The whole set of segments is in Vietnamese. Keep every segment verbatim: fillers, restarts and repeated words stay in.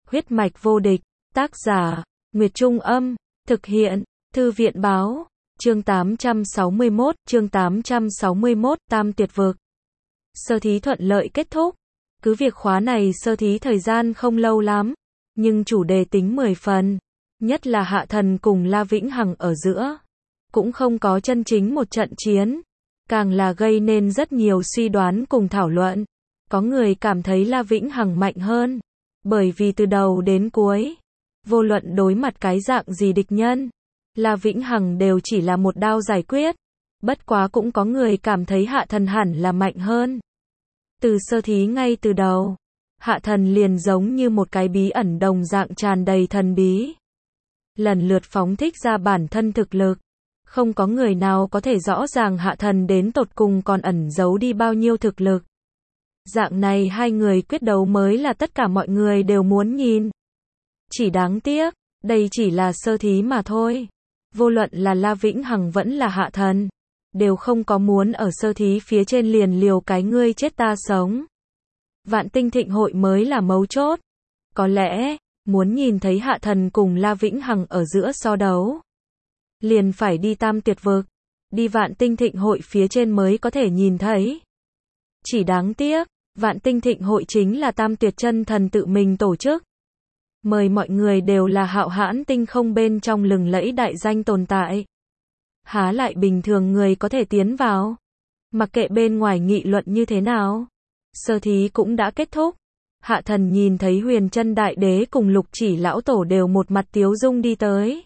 Huyết mạch vô địch, tác giả, Nguyệt Trung Âm, thực hiện, Thư viện Báo, chương tám trăm sáu mươi mốt, chương tám trăm sáu mươi mốt, Tam Tuyệt Vực. Sơ thí thuận lợi kết thúc, cứ việc khóa này sơ thí thời gian không lâu lắm, nhưng chủ đề tính mười phần, nhất là Hạ Thần cùng La Vĩnh Hằng ở giữa, cũng không có chân chính một trận chiến, càng là gây nên rất nhiều suy đoán cùng thảo luận. Có người cảm thấy La Vĩnh Hằng mạnh hơn, bởi vì từ đầu đến cuối, vô luận đối mặt cái dạng gì địch nhân, La Vĩnh Hằng đều chỉ là một đao giải quyết. Bất quá cũng có người cảm thấy Hạ Thần hẳn là mạnh hơn. Từ sơ thí ngay từ đầu, Hạ Thần liền giống như một cái bí ẩn đồng dạng tràn đầy thần bí, lần lượt phóng thích ra bản thân thực lực. Không có người nào có thể rõ ràng Hạ Thần đến tột cùng còn ẩn giấu đi bao nhiêu thực lực. Dạng này hai người quyết đấu mới là tất cả mọi người đều muốn nhìn. Chỉ đáng tiếc, đây chỉ là sơ thí mà thôi. Vô luận là La Vĩnh Hằng vẫn là Hạ Thần, đều không có muốn ở sơ thí phía trên liền liều cái ngươi chết ta sống. Vạn Tinh Thịnh Hội mới là mấu chốt. Có lẽ, muốn nhìn thấy Hạ Thần cùng La Vĩnh Hằng ở giữa so đấu, liền phải đi Tam Tuyệt Vực, đi Vạn Tinh Thịnh Hội phía trên mới có thể nhìn thấy. Chỉ đáng tiếc, Vạn Tinh Thịnh Hội chính là Tam Tuyệt Chân Thần tự mình tổ chức. Mời mọi người đều là hạo hãn tinh không bên trong lừng lẫy đại danh tồn tại. Há lại bình thường người có thể tiến vào. Mặc kệ bên ngoài nghị luận như thế nào, sơ thí cũng đã kết thúc. Hạ Thần nhìn thấy Huyền Chân Đại Đế cùng Lục Chỉ lão tổ đều một mặt tiếu dung đi tới.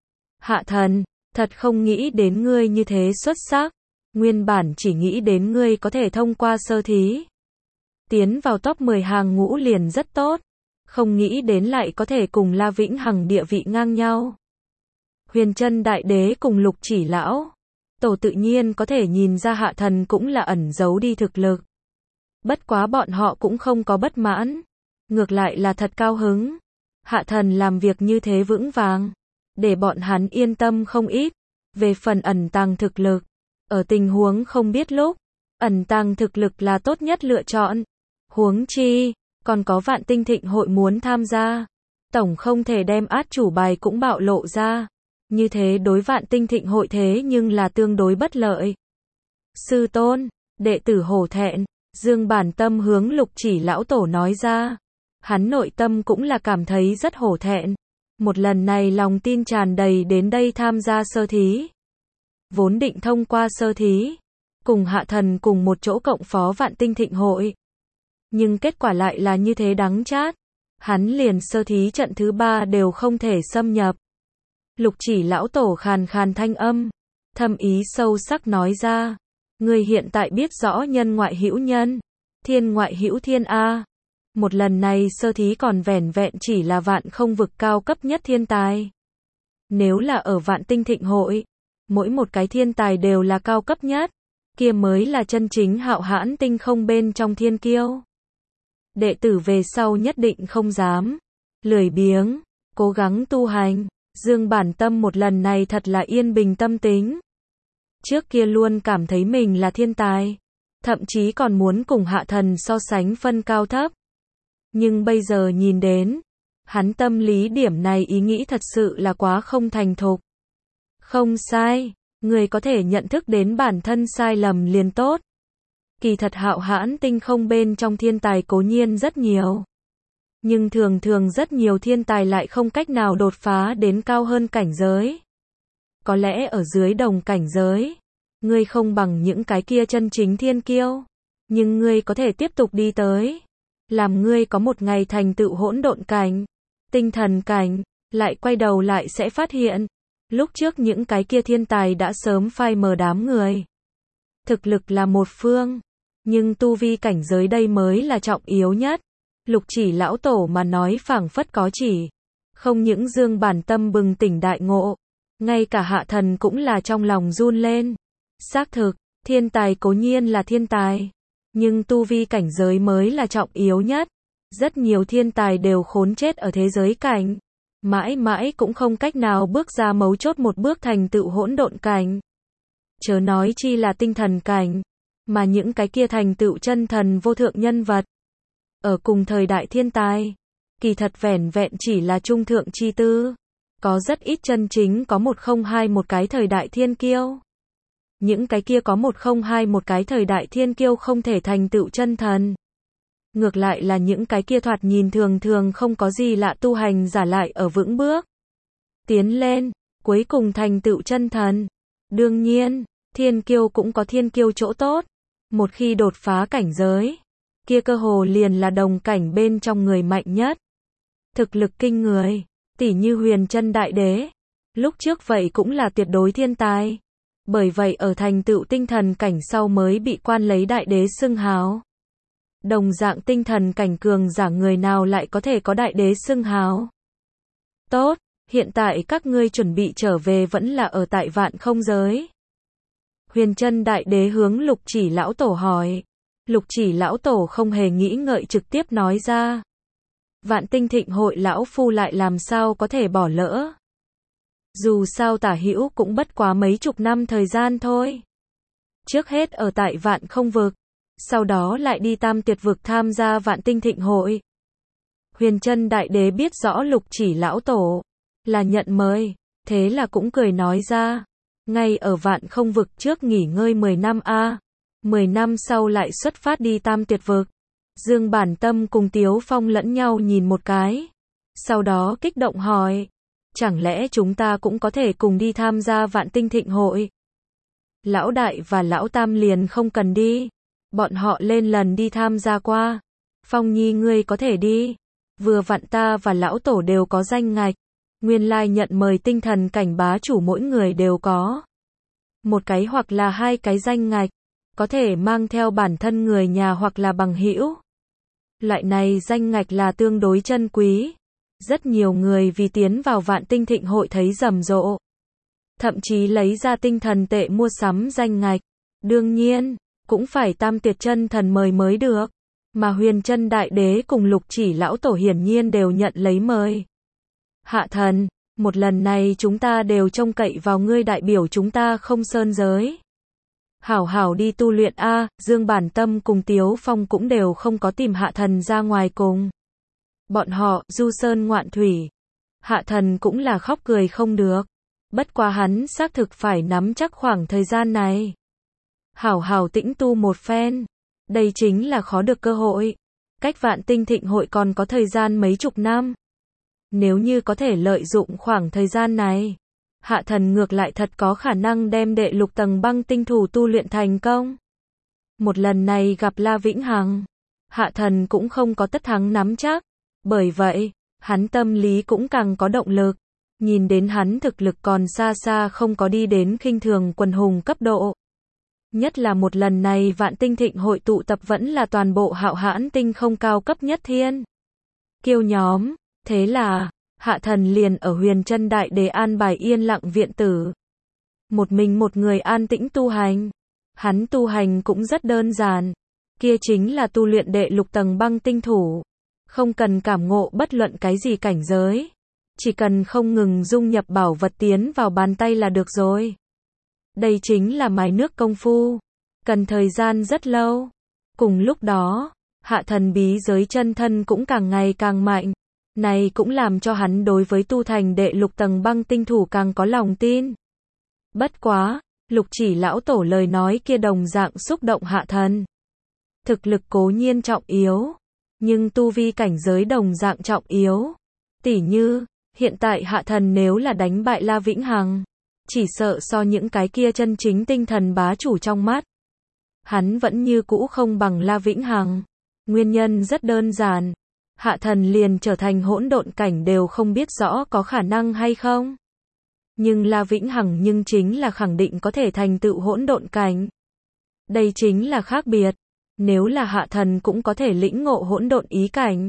Hạ Thần, thật không nghĩ đến ngươi như thế xuất sắc. Nguyên bản chỉ nghĩ đến ngươi có thể thông qua sơ thí, tiến vào top mười hàng ngũ liền rất tốt. Không nghĩ đến lại có thể cùng La Vĩnh Hằng địa vị ngang nhau. Huyền Chân Đại Đế cùng Lục Chỉ lão tổ tự nhiên có thể nhìn ra Hạ Thần cũng là ẩn giấu đi thực lực. Bất quá bọn họ cũng không có bất mãn, ngược lại là thật cao hứng. Hạ Thần làm việc như thế vững vàng, để bọn hắn yên tâm không ít. Về phần ẩn tàng thực lực, ở tình huống không biết lúc, ẩn tàng thực lực là tốt nhất lựa chọn. Huống chi, còn có Vạn Tinh Thịnh Hội muốn tham gia, tổng không thể đem át chủ bài cũng bạo lộ ra. Như thế đối Vạn Tinh Thịnh Hội thế nhưng là tương đối bất lợi. Sư tôn, đệ tử hổ thẹn, Dương Bản Tâm hướng Lục Chỉ lão tổ nói ra. Hắn nội tâm cũng là cảm thấy rất hổ thẹn. Một lần này lòng tin tràn đầy đến đây tham gia sơ thí. Vốn định thông qua sơ thí, cùng Hạ Thần cùng một chỗ cộng phó Vạn Tinh Thịnh Hội. Nhưng kết quả lại là như thế đắng chát. Hắn liền sơ thí trận thứ ba đều không thể xâm nhập. Lục Chỉ lão tổ khàn khàn thanh âm, thâm ý sâu sắc nói ra. Người hiện tại biết rõ nhân ngoại hữu nhân, thiên ngoại hữu thiên a. Một lần này sơ thí còn vẻn vẹn chỉ là vạn không vực cao cấp nhất thiên tài. Nếu là ở Vạn Tinh Thịnh Hội, mỗi một cái thiên tài đều là cao cấp nhất, kia mới là chân chính hạo hãn tinh không bên trong thiên kiêu. Đệ tử về sau nhất định không dám lười biếng, cố gắng tu hành. Dương Bản Tâm một lần này thật là yên bình tâm tính. Trước kia luôn cảm thấy mình là thiên tài, thậm chí còn muốn cùng Hạ Thần so sánh phân cao thấp. Nhưng bây giờ nhìn đến, hắn tâm lý điểm này ý nghĩ thật sự là quá không thành thục. Không sai, người có thể nhận thức đến bản thân sai lầm liền tốt. Kỳ thật hạo hãn tinh không bên trong thiên tài cố nhiên rất nhiều. Nhưng thường thường rất nhiều thiên tài lại không cách nào đột phá đến cao hơn cảnh giới. Có lẽ ở dưới đồng cảnh giới, ngươi không bằng những cái kia chân chính thiên kiêu. Nhưng ngươi có thể tiếp tục đi tới. Làm ngươi có một ngày thành tựu hỗn độn cảnh, tinh thần cảnh, lại quay đầu lại sẽ phát hiện. Lúc trước những cái kia thiên tài đã sớm phai mờ đám người. Thực lực là một phương, nhưng tu vi cảnh giới đây mới là trọng yếu nhất. Lục Chỉ lão tổ mà nói phảng phất có chỉ. Không những Dương Bản Tâm bừng tỉnh đại ngộ, ngay cả Hạ Thần cũng là trong lòng run lên. Xác thực, thiên tài cố nhiên là thiên tài, nhưng tu vi cảnh giới mới là trọng yếu nhất. Rất nhiều thiên tài đều khốn chết ở thế giới cảnh, mãi mãi cũng không cách nào bước ra mấu chốt một bước thành tựu hỗn độn cảnh. Chớ nói chi là tinh thần cảnh, mà những cái kia thành tựu chân thần vô thượng nhân vật. Ở cùng thời đại thiên tài, kỳ thật vẻn vẹn chỉ là trung thượng chi tư. Có rất ít chân chính có một không hai một cái thời đại thiên kiêu. Những cái kia có một không hai một cái thời đại thiên kiêu không thể thành tựu chân thần. Ngược lại là những cái kia thoạt nhìn thường thường không có gì lạ tu hành giả lại ở vững bước. Tiến lên, cuối cùng thành tựu chân thần. Đương nhiên, thiên kiêu cũng có thiên kiêu chỗ tốt. Một khi đột phá cảnh giới, kia cơ hồ liền là đồng cảnh bên trong người mạnh nhất. Thực lực kinh người, tỉ như Huyền Chân Đại Đế. Lúc trước vậy cũng là tuyệt đối thiên tài. Bởi vậy ở thành tựu tinh thần cảnh sau mới bị quan lấy đại đế xưng hào. Đồng dạng tinh thần cảnh cường giả người nào lại có thể có đại đế xưng hào. Tốt, hiện tại các ngươi chuẩn bị trở về vẫn là ở tại Vạn Không giới. Huyền Chân Đại Đế hướng Lục Chỉ lão tổ hỏi. Lục Chỉ lão tổ không hề nghĩ ngợi trực tiếp nói ra. Vạn Tinh Thịnh hội lão phu lại làm sao có thể bỏ lỡ. Dù sao tả hữu cũng bất quá mấy chục năm thời gian thôi. Trước hết ở tại Vạn Không vực, sau đó lại đi Tam Tuyệt vực tham gia Vạn Tinh Thịnh hội. Huyền Chân Đại Đế biết rõ Lục Chỉ lão tổ là nhận mời, thế là cũng cười nói ra, ngay ở Vạn Không vực trước nghỉ ngơi mười năm a, mười năm sau lại xuất phát đi Tam Tuyệt vực. Dương Bản Tâm cùng Tiếu Phong lẫn nhau nhìn một cái, sau đó kích động hỏi, chẳng lẽ chúng ta cũng có thể cùng đi tham gia Vạn Tinh Thịnh hội? Lão Đại và Lão Tam liền không cần đi, bọn họ lên lần đi tham gia qua. Phong Nhi ngươi có thể đi, vừa vặn ta và Lão Tổ đều có danh ngạch, nguyên lai nhận mời tinh thần cảnh bá chủ mỗi người đều có một cái hoặc là hai cái danh ngạch, có thể mang theo bản thân người nhà hoặc là bằng hữu. Loại này danh ngạch là tương đối chân quý. Rất nhiều người vì tiến vào Vạn Tinh Thịnh hội thấy rầm rộ. Thậm chí lấy ra tinh thần tệ mua sắm danh ngạch. Đương nhiên, cũng phải Tam Tuyệt chân thần mời mới được. Mà Huyền Chân Đại Đế cùng Lục Chỉ lão tổ hiển nhiên đều nhận lấy mời. Hạ thần, một lần này chúng ta đều trông cậy vào ngươi đại biểu chúng ta Không Sơn giới. Hảo hảo đi tu luyện a, Dương Bản Tâm cùng Tiếu Phong cũng đều không có tìm hạ thần ra ngoài cùng. Bọn họ, du sơn ngoạn thủy. Hạ thần cũng là khóc cười không được. Bất quá hắn xác thực phải nắm chắc khoảng thời gian này. Hảo hảo tĩnh tu một phen. Đây chính là khó được cơ hội. Cách Vạn Tinh Thịnh hội còn có thời gian mấy chục năm. Nếu như có thể lợi dụng khoảng thời gian này, hạ thần ngược lại thật có khả năng đem đệ lục tầng băng tinh thủ tu luyện thành công. Một lần này gặp La Vĩnh Hằng, hạ thần cũng không có tất thắng nắm chắc. Bởi vậy, hắn tâm lý cũng càng có động lực. Nhìn đến hắn thực lực còn xa xa không có đi đến khinh thường quần hùng cấp độ. Nhất là một lần này Vạn Tinh Thịnh hội tụ tập vẫn là toàn bộ Hạo Hãn tinh không cao cấp nhất thiên kiêu nhóm. Thế là, hạ thần liền ở Huyền Chân Đại Đế an bài yên lặng viện tử. Một mình một người an tĩnh tu hành. Hắn tu hành cũng rất đơn giản. Kia chính là tu luyện đệ lục tầng băng tinh thủ. Không cần cảm ngộ bất luận cái gì cảnh giới. Chỉ cần không ngừng dung nhập bảo vật tiến vào bàn tay là được rồi. Đây chính là mài nước công phu. Cần thời gian rất lâu. Cùng lúc đó, hạ thần bí giới chân thân cũng càng ngày càng mạnh. Này cũng làm cho hắn đối với tu thành đệ lục tầng băng tinh thủ càng có lòng tin. Bất quá, Lục Chỉ lão tổ lời nói kia đồng dạng xúc động hạ thần. Thực lực cố nhiên trọng yếu, nhưng tu vi cảnh giới đồng dạng trọng yếu. Tỉ như, hiện tại hạ thần nếu là đánh bại La Vĩnh Hằng, chỉ sợ so những cái kia chân chính tinh thần bá chủ trong mắt. Hắn vẫn như cũ không bằng La Vĩnh Hằng. Nguyên nhân rất đơn giản. Hạ thần liền trở thành hỗn độn cảnh đều không biết rõ có khả năng hay không. Nhưng La Vĩnh Hằng nhưng chính là khẳng định có thể thành tựu hỗn độn cảnh. Đây chính là khác biệt. Nếu là hạ thần cũng có thể lĩnh ngộ hỗn độn ý cảnh.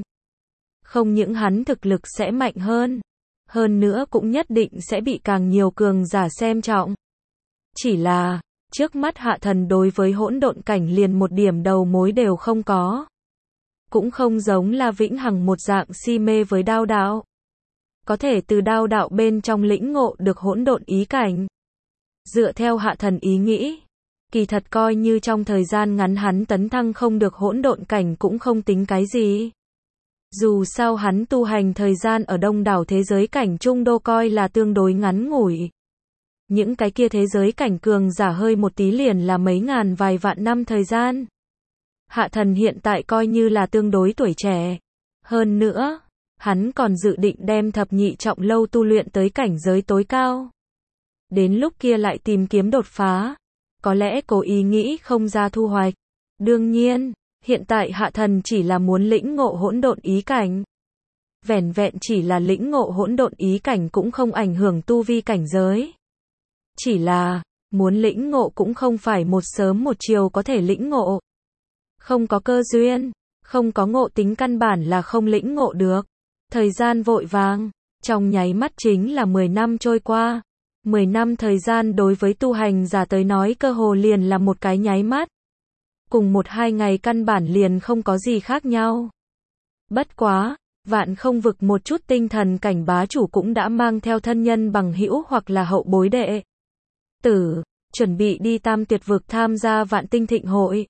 Không những hắn thực lực sẽ mạnh hơn. Hơn nữa cũng nhất định sẽ bị càng nhiều cường giả xem trọng. Chỉ là, trước mắt hạ thần đối với hỗn độn cảnh liền một điểm đầu mối đều không có. Cũng không giống La Vĩnh Hằng một dạng si mê với đao đạo. Có thể từ đao đạo bên trong lĩnh ngộ được hỗn độn ý cảnh. Dựa theo hạ thần ý nghĩ, kỳ thật coi như trong thời gian ngắn hắn tấn thăng không được hỗn độn cảnh cũng không tính cái gì. Dù sao hắn tu hành thời gian ở đông đảo thế giới cảnh trung đô coi là tương đối ngắn ngủi. Những cái kia thế giới cảnh cường giả hơi một tí liền là mấy ngàn vài vạn năm thời gian. Hạ thần hiện tại coi như là tương đối tuổi trẻ. Hơn nữa, hắn còn dự định đem thập nhị trọng lâu tu luyện tới cảnh giới tối cao. Đến lúc kia lại tìm kiếm đột phá. Có lẽ cố ý nghĩ không ra thu hoạch. Đương nhiên, hiện tại hạ thần chỉ là muốn lĩnh ngộ hỗn độn ý cảnh. Vẻn vẹn chỉ là lĩnh ngộ hỗn độn ý cảnh cũng không ảnh hưởng tu vi cảnh giới. Chỉ là, muốn lĩnh ngộ cũng không phải một sớm một chiều có thể lĩnh ngộ. Không có cơ duyên, không có ngộ tính căn bản là không lĩnh ngộ được. Thời gian vội vàng, trong nháy mắt chính là mười năm trôi qua. mười năm thời gian đối với tu hành giả tới nói cơ hồ liền là một cái nháy mắt. Cùng một hai ngày căn bản liền không có gì khác nhau. Bất quá, vạn không vực một chút tinh thần cảnh bá chủ cũng đã mang theo thân nhân bằng hữu hoặc là hậu bối đệ tử, chuẩn bị đi Tam Tuyệt Vực tham gia Vạn Tinh Thịnh Hội.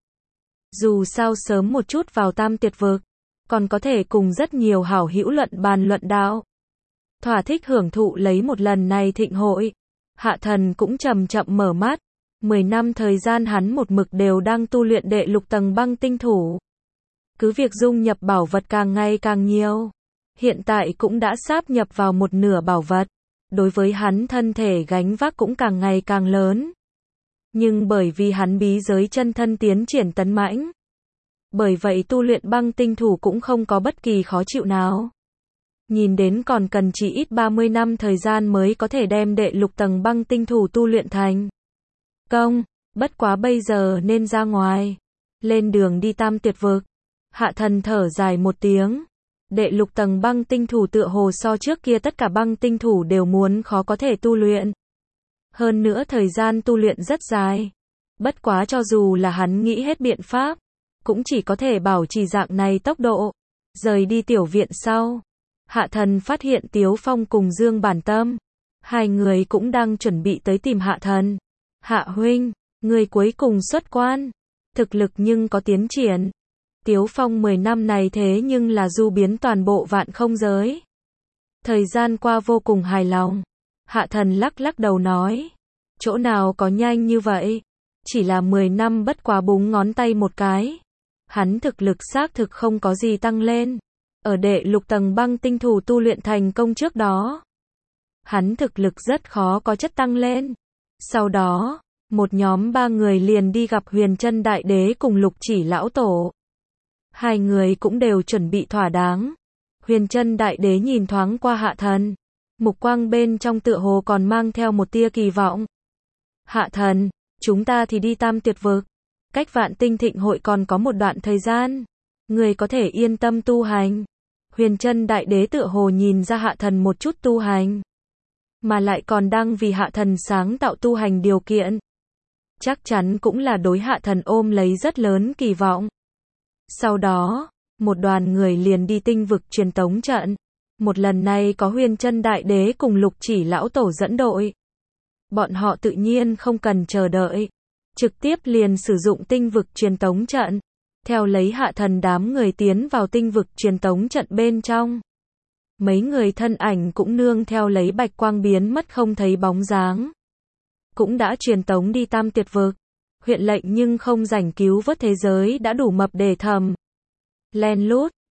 Dù sao sớm một chút vào Tam Tuyệt Vực, còn có thể cùng rất nhiều hảo hữu luận bàn luận đạo. Thỏa thích hưởng thụ lấy một lần này thịnh hội. Hạ thần cũng chậm chậm mở mắt. Mười năm thời gian hắn một mực đều đang tu luyện đệ lục tầng băng tinh thủ. Cứ việc dung nhập bảo vật càng ngày càng nhiều. Hiện tại cũng đã sáp nhập vào một nửa bảo vật. Đối với hắn thân thể gánh vác cũng càng ngày càng lớn. Nhưng bởi vì hắn bí giới chân thân tiến triển tấn mãnh. Bởi vậy tu luyện băng tinh thủ cũng không có bất kỳ khó chịu nào. Nhìn đến còn cần chỉ ít ba mươi năm thời gian mới có thể đem đệ lục tầng băng tinh thủ tu luyện thành công, bất quá bây giờ nên ra ngoài. Lên đường đi Tam Tuyệt Vực. Hạ thần thở dài một tiếng. Đệ lục tầng băng tinh thủ tựa hồ so trước kia tất cả băng tinh thủ đều muốn khó có thể tu luyện. Hơn nữa thời gian tu luyện rất dài. Bất quá cho dù là hắn nghĩ hết biện pháp, cũng chỉ có thể bảo trì dạng này tốc độ. Rời đi tiểu viện sau, hạ thần phát hiện Tiếu Phong cùng Dương Bản Tâm. Hai người cũng đang chuẩn bị tới tìm hạ thần. Hạ huynh, người cuối cùng xuất quan. Thực lực nhưng có tiến triển. Tiếu Phong mười năm này thế nhưng là du biến toàn bộ vạn không giới. Thời gian qua vô cùng hài lòng. Hạ thần lắc lắc đầu nói. Chỗ nào có nhanh như vậy? Chỉ là mười năm bất quá búng ngón tay một cái. Hắn thực lực xác thực không có gì tăng lên. Ở đệ lục tầng băng tinh thủ tu luyện thành công trước đó. Hắn thực lực rất khó có chất tăng lên. Sau đó, một nhóm ba người liền đi gặp Huyền Chân Đại Đế cùng Lục Chỉ Lão Tổ. Hai người cũng đều chuẩn bị thỏa đáng. Huyền Chân Đại Đế nhìn thoáng qua hạ thần. Mục quang bên trong tựa hồ còn mang theo một tia kỳ vọng. Hạ thần, chúng ta thì đi Tam Tuyệt Vực. Cách Vạn Tinh Thịnh Hội còn có một đoạn thời gian. Người có thể yên tâm tu hành. Huyền Chân Đại Đế tựa hồ nhìn ra hạ thần một chút tu hành. Mà lại còn đang vì hạ thần sáng tạo tu hành điều kiện. Chắc chắn cũng là đối hạ thần ôm lấy rất lớn kỳ vọng. Sau đó, một đoàn người liền đi tinh vực truyền tống trận. Một lần này có Huyền Chân Đại Đế cùng Lục Chỉ Lão Tổ dẫn đội. Bọn họ tự nhiên không cần chờ đợi. Trực tiếp liền sử dụng tinh vực truyền tống trận. Theo lấy hạ thần đám người tiến vào tinh vực truyền tống trận bên trong. Mấy người thân ảnh cũng nương theo lấy bạch quang biến mất không thấy bóng dáng. Cũng đã truyền tống đi Tam Tuyệt Vực. Huyện lệnh nhưng không rảnh cứu vớt thế giới đã đủ mập để thầm. Len lút,